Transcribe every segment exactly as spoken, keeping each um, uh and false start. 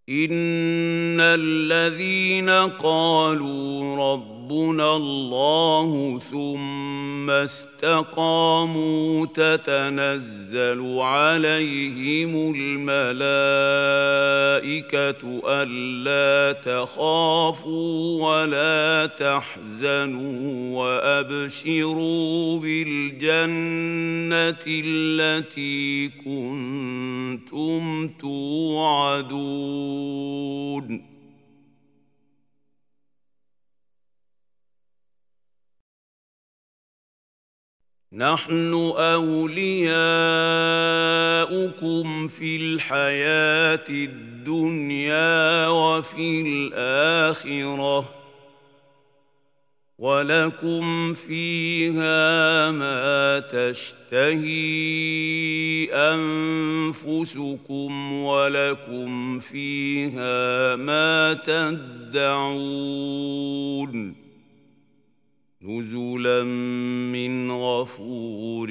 إن الذين قالوا ربنا الله ثم استقاموا تتنزل عليهم الملائكة ألا تخافوا ولا تحزنوا وأبشروا بالجنة التي كنتم توعدون. نحن أولياؤكم في الحياة الدنيا وفي الآخرة ولكم فيها ما تشتهي أنفسكم ولكم فيها ما تدعون نزلا من غفور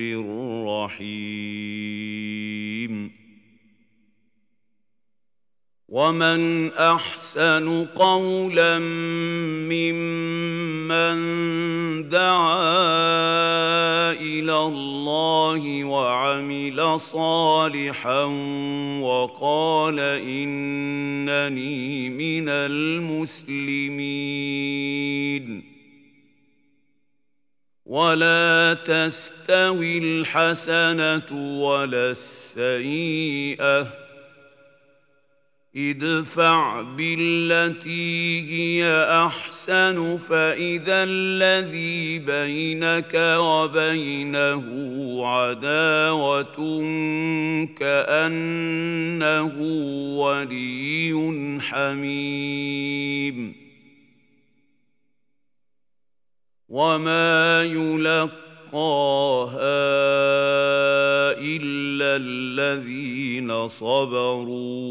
رحيم. ومن أحسن قولا ممن دعا إلى الله وعمل صالحا وقال إنني من المسلمين. ولا تستوي الحسنة ولا السيئة ادفع بالتي هي أحسن فإذا الذي بينك وبينه عداوة كأنه ولي حميم. وما يلقاها إلا الذين صبروا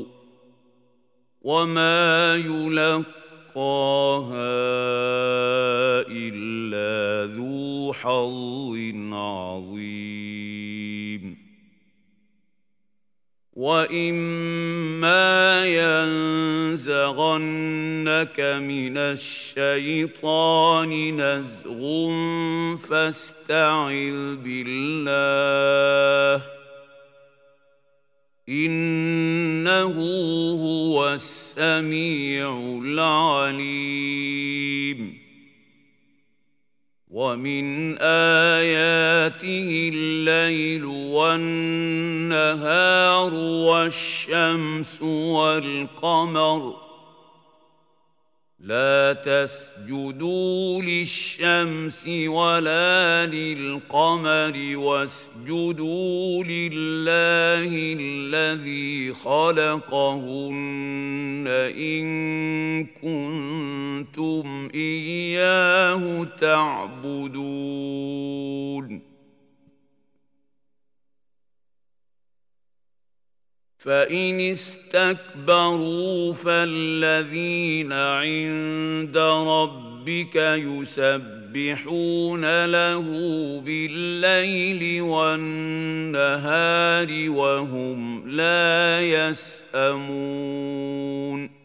وما يلقاها إلا ذو حظ عظيم. وإما ينزغنك من الشيطان نزغ فاستعذ بالله إنه هو السميع العليم. ومن آياته الليل والنهار والشمس والقمر لا تسجدوا للشمس ولا للقمر واسجدوا لله الذي خلقهن إن كنتم إياه تعبدون. فإن استكبروا فالذين عند ربك يسبحون له بالليل والنهار وهم لا يسأمون.